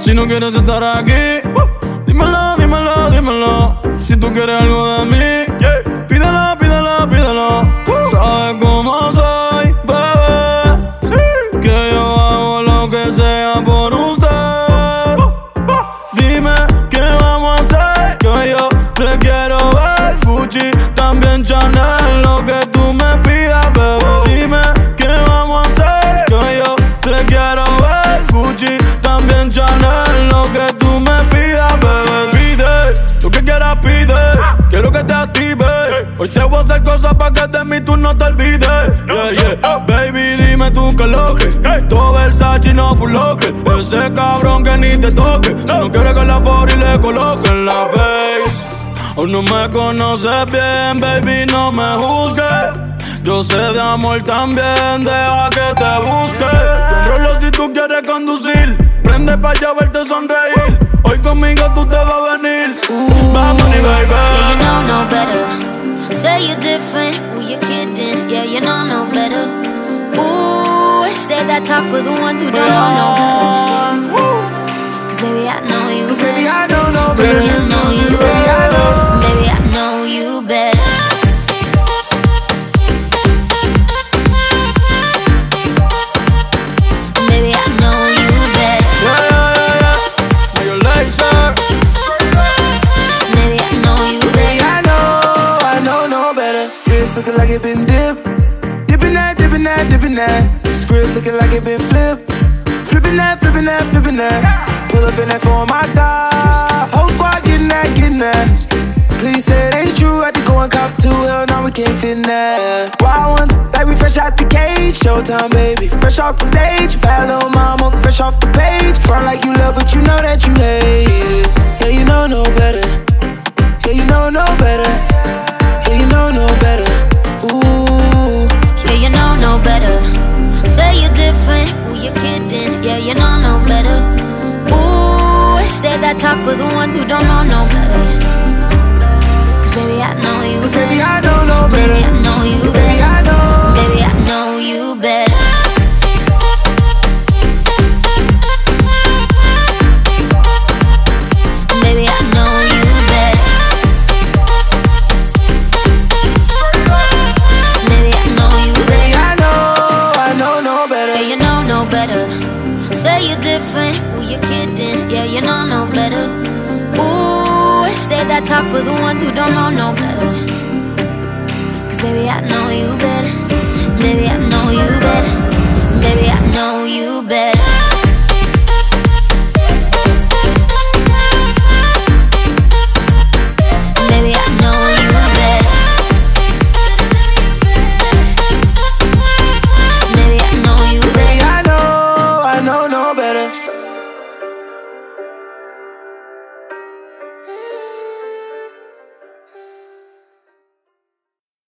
Si no quieres estar aquí, dímelo, dímelo, dímelo. Si tú quieres algo de mí, pídelo, pídelo, pídelo. Sabes cómo soy, bebé, que yo hago lo que sea por usted. Dime qué vamos a hacer, que yo te quiero ver. Gucci, también Chanel, lo que tú me pidas, bebé. Dime qué vamos a hacer, que yo te quiero ver. Gucci, también Chanel, lo que tú me pidas, bebé. Pide, lo que quieras pide, quiero que te active. Hoy te voy a hacer cosas pa' que de mí tú no te olvides. Yeah, yeah. Baby, dime tú qué lo que. Todo Versace, no Full Locker. Ese cabrón que ni te toque. Si no quieres que la for y le coloque en la face. Aún no me conoces bien, baby, no me juzgues. Yo sé de amor también, deja que te busque. Controlo si tú quieres conducir. Prende pa' allá verte sonreír. Hoy conmigo tú te vas a venir. Vamos, baby. Yeah, you know no better. Say you're different, who you kidding? Yeah, you know no better. Ooh, say that talk for the ones who don't know no better. Cause baby, I know you better. Baby, I don't know better. Baby, I know you better. Baby, I know you better. Baby, I know you better. Yeah, yeah, yeah. Now you're laser. Baby, I know you Baby, better. I know no better. Wrist looking like it been dipped. Dipping that, dipping that, dipping that. Script looking like it been flipped. Flipping that, flipping that, flipping that. Pull up in that for my God. Whole squad getting that, getting that. Please say it ain't true. I had to go and cop two. Hell no, we can't fit in that. Wild ones, like we fresh out the cage. Showtime, baby, fresh off the stage. Bad little mama, fresh off the page. Front like you love, but you know that you hate it. Yeah, you know no better. Yeah, you know no better. Yeah, you know no better. Ooh. Yeah, you know no better. Say you're different, who you kidding? Yeah, you know no better. Ooh, say that talk for the ones who don't know no better. Cause baby, I know you Cause better. baby, I don't know better. Baby, I know you Baby, better. I know. Baby, I know you better. Baby, I know you better. Baby, I know you Baby, better. I know no better. Yeah, you know no better. Say you're different, who you kidding? Yeah, you know no better. Ooh, say that talk for the ones who don't know no better. Cause baby, I know you better.